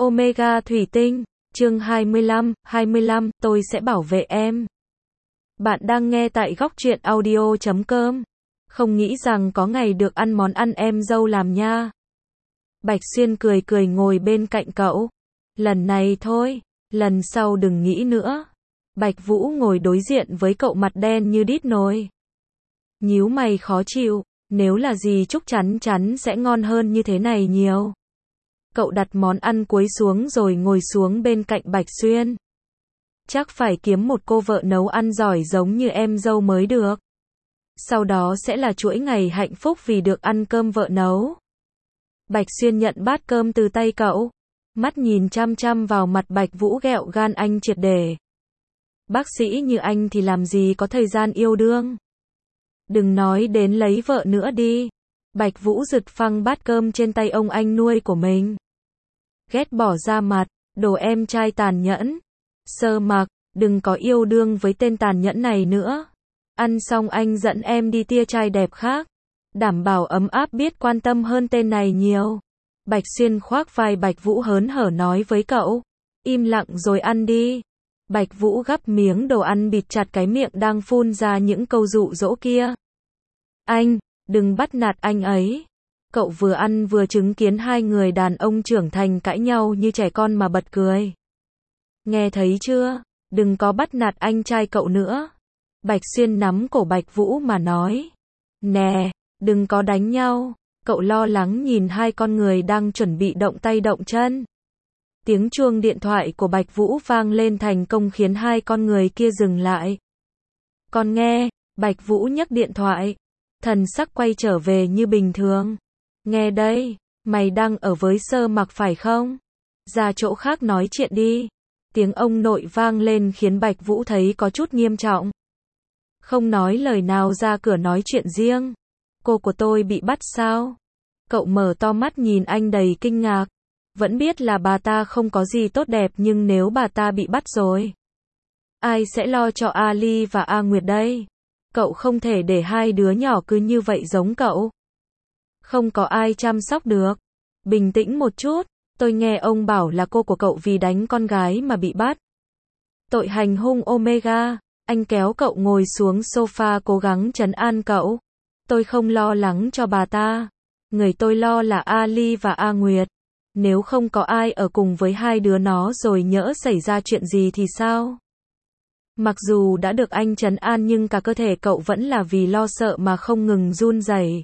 Omega Thủy Tinh, chương 25, tôi sẽ bảo vệ em. Bạn đang nghe tại góc truyện audio.com. Không nghĩ rằng có ngày được ăn món ăn em dâu làm nha. Bạch Xuyên cười cười ngồi bên cạnh cậu. Lần này thôi, lần sau đừng nghĩ nữa. Bạch Vũ ngồi đối diện với cậu mặt đen như đít nồi. Nhíu mày khó chịu, nếu là gì Trúc chắn sẽ ngon hơn như thế này nhiều. Cậu đặt món ăn cuối xuống rồi ngồi xuống bên cạnh Bạch Xuyên. Chắc phải kiếm một cô vợ nấu ăn giỏi giống như em dâu mới được. Sau đó sẽ là chuỗi ngày hạnh phúc vì được ăn cơm vợ nấu. Bạch Xuyên nhận bát cơm từ tay cậu. Mắt nhìn chăm chăm vào mặt Bạch Vũ ghẹo gan anh triệt để. Bác sĩ như anh thì làm gì có thời gian yêu đương. Đừng nói đến lấy vợ nữa đi. Bạch Vũ giật phăng bát cơm trên tay ông anh nuôi của mình. Ghét bỏ ra mặt, đồ em trai tàn nhẫn. Sơ Mặc, đừng có yêu đương với tên tàn nhẫn này nữa. Ăn xong anh dẫn em đi tia trai đẹp khác. Đảm bảo ấm áp biết quan tâm hơn tên này nhiều. Bạch Xuyên khoác vai Bạch Vũ hớn hở nói với cậu. Im lặng rồi ăn đi. Bạch Vũ gắp miếng đồ ăn bịt chặt cái miệng đang phun ra những câu dụ dỗ kia. Anh, đừng bắt nạt anh ấy. Cậu vừa ăn vừa chứng kiến hai người đàn ông trưởng thành cãi nhau như trẻ con mà bật cười. Nghe thấy chưa? Đừng có bắt nạt anh trai cậu nữa. Bạch Xuyên nắm cổ Bạch Vũ mà nói. Nè, đừng có đánh nhau. Cậu lo lắng nhìn hai con người đang chuẩn bị động tay động chân. Tiếng chuông điện thoại của Bạch Vũ vang lên thành công khiến hai con người kia dừng lại. Con nghe, Bạch Vũ nhấc điện thoại. Thần sắc quay trở về như bình thường. Nghe đây, mày đang ở với Sơ Mặc phải không? Ra chỗ khác nói chuyện đi. Tiếng ông nội vang lên khiến Bạch Vũ thấy có chút nghiêm trọng. Không nói lời nào ra cửa nói chuyện riêng. Cô của tôi bị bắt sao? Cậu mở to mắt nhìn anh đầy kinh ngạc. Vẫn biết là bà ta không có gì tốt đẹp nhưng nếu bà ta bị bắt rồi, ai sẽ lo cho Ali và A Nguyệt đây? Cậu không thể để hai đứa nhỏ cứ như vậy giống cậu. Không có ai chăm sóc được. Bình tĩnh một chút, tôi nghe ông bảo là cô của cậu vì đánh con gái mà bị bắt. Tội hành hung Omega. Anh kéo cậu ngồi xuống sofa cố gắng trấn an cậu. Tôi không lo lắng cho bà ta. Người tôi lo là Ali và A Nguyệt. Nếu không có ai ở cùng với hai đứa nó rồi nhỡ xảy ra chuyện gì thì sao? Mặc dù đã được anh trấn an nhưng cả cơ thể cậu vẫn là vì lo sợ mà không ngừng run rẩy.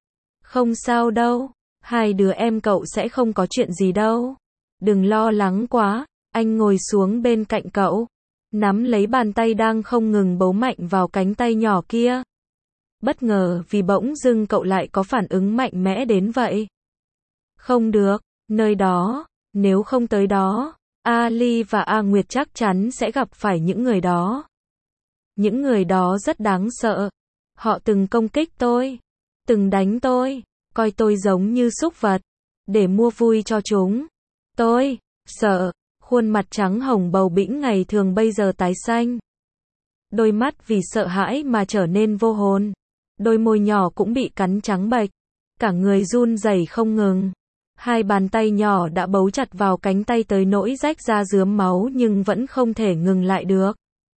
Không sao đâu, hai đứa em cậu sẽ không có chuyện gì đâu. Đừng lo lắng quá. Anh ngồi xuống bên cạnh cậu, nắm lấy bàn tay đang không ngừng bấu mạnh vào cánh tay nhỏ kia. Bất ngờ vì bỗng dưng cậu lại có phản ứng mạnh mẽ đến vậy. Không được, nơi đó, nếu không tới đó, Ali và A Nguyệt chắc chắn sẽ gặp phải những người đó. Những người đó rất đáng sợ. Họ từng công kích tôi, từng đánh tôi, coi tôi giống như súc vật, để mua vui cho chúng. Tôi sợ. Khuôn mặt trắng hồng bầu bĩnh ngày thường bây giờ tái xanh. Đôi mắt vì sợ hãi mà trở nên vô hồn. Đôi môi nhỏ cũng bị cắn trắng bệch. Cả người run rẩy không ngừng. Hai bàn tay nhỏ đã bấu chặt vào cánh tay tới nỗi rách ra rướm máu nhưng vẫn không thể ngừng lại được.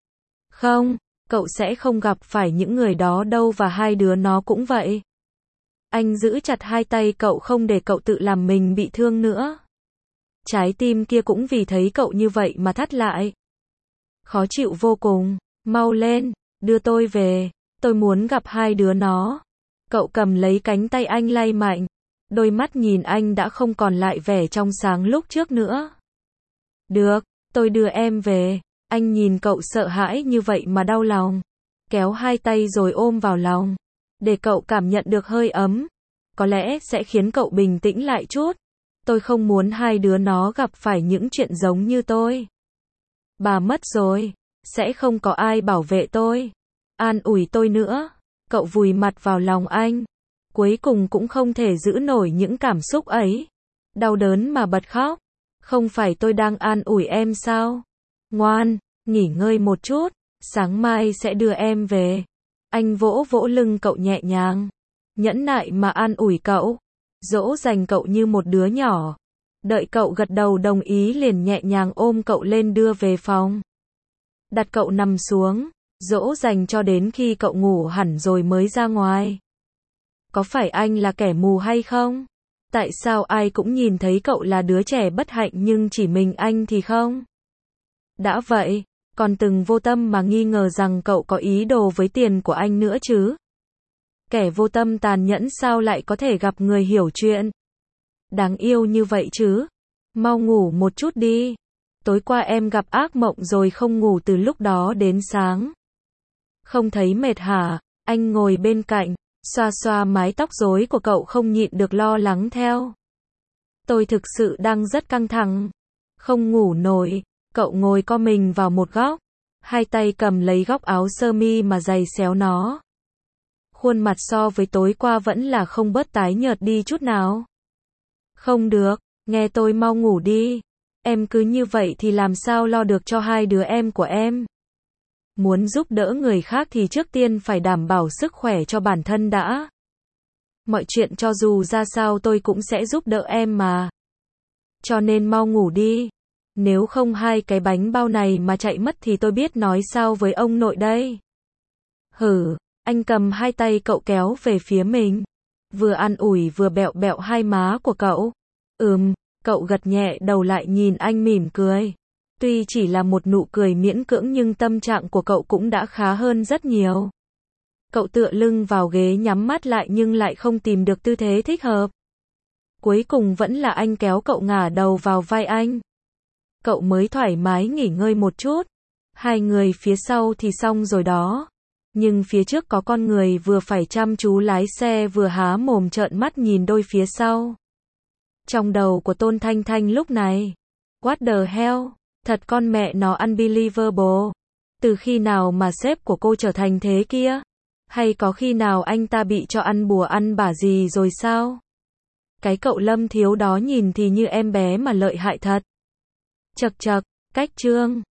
Không, cậu sẽ không gặp phải những người đó đâu và hai đứa nó cũng vậy. Anh giữ chặt hai tay cậu không để cậu tự làm mình bị thương nữa. Trái tim kia cũng vì thấy cậu như vậy mà thắt lại. Khó chịu vô cùng. Mau lên, đưa tôi về. Tôi muốn gặp hai đứa nó. Cậu cầm lấy cánh tay anh lay mạnh. Đôi mắt nhìn anh đã không còn lại vẻ trong sáng lúc trước nữa. Được, tôi đưa em về. Anh nhìn cậu sợ hãi như vậy mà đau lòng. Kéo hai tay rồi ôm vào lòng. Để cậu cảm nhận được hơi ấm. Có lẽ sẽ khiến cậu bình tĩnh lại chút. Tôi không muốn hai đứa nó gặp phải những chuyện giống như tôi. Bà mất rồi, sẽ không có ai bảo vệ tôi. An ủi tôi nữa. Cậu vùi mặt vào lòng anh. Cuối cùng cũng không thể giữ nổi những cảm xúc ấy. Đau đớn mà bật khóc. Không phải tôi đang an ủi em sao? Ngoan, nghỉ ngơi một chút. Sáng mai sẽ đưa em về. Anh vỗ vỗ lưng cậu nhẹ nhàng. Nhẫn nại mà an ủi cậu. Dỗ dành cậu như một đứa nhỏ. Đợi cậu gật đầu đồng ý liền nhẹ nhàng ôm cậu lên đưa về phòng. Đặt cậu nằm xuống, dỗ dành cho đến khi cậu ngủ hẳn rồi mới ra ngoài. Có phải anh là kẻ mù hay không? Tại sao ai cũng nhìn thấy cậu là đứa trẻ bất hạnh nhưng chỉ mình anh thì không? Đã vậy, còn từng vô tâm mà nghi ngờ rằng cậu có ý đồ với tiền của anh nữa chứ? Kẻ vô tâm tàn nhẫn sao lại có thể gặp người hiểu chuyện? Đáng yêu như vậy chứ? Mau ngủ một chút đi. Tối qua em gặp ác mộng rồi không ngủ từ lúc đó đến sáng. Không thấy mệt hả? Anh ngồi bên cạnh, xoa xoa mái tóc rối của cậu không nhịn được lo lắng theo. Tôi thực sự đang rất căng thẳng. Không ngủ nổi. Cậu ngồi co mình vào một góc. Hai tay cầm lấy góc áo sơ mi mà giày xéo nó. Khuôn mặt so với tối qua vẫn là không bớt tái nhợt đi chút nào. Không được, nghe tôi mau ngủ đi. Em cứ như vậy thì làm sao lo được cho hai đứa em của em. Muốn giúp đỡ người khác thì trước tiên phải đảm bảo sức khỏe cho bản thân đã. Mọi chuyện cho dù ra sao tôi cũng sẽ giúp đỡ em mà. Cho nên mau ngủ đi. Nếu không hai cái bánh bao này mà chạy mất thì tôi biết nói sao với ông nội đây. Hử, anh cầm hai tay cậu kéo về phía mình. Vừa an ủi vừa bẹo bẹo hai má của cậu. Cậu gật nhẹ đầu lại nhìn anh mỉm cười. Tuy chỉ là một nụ cười miễn cưỡng nhưng tâm trạng của cậu cũng đã khá hơn rất nhiều. Cậu tựa lưng vào ghế nhắm mắt lại nhưng lại không tìm được tư thế thích hợp. Cuối cùng vẫn là anh kéo cậu ngả đầu vào vai anh. Cậu mới thoải mái nghỉ ngơi một chút. Hai người phía sau thì xong rồi đó. Nhưng phía trước có con người vừa phải chăm chú lái xe vừa há mồm trợn mắt nhìn đôi phía sau. Trong đầu của Tôn Thanh Thanh lúc này. What the hell? Thật con mẹ nó unbelievable. Từ khi nào mà sếp của cô trở thành thế kia? Hay có khi nào anh ta bị cho ăn bùa ăn bả gì rồi sao? Cái cậu Lâm Thiếu đó nhìn thì như em bé mà lợi hại thật. Chậc chậc, cách chương.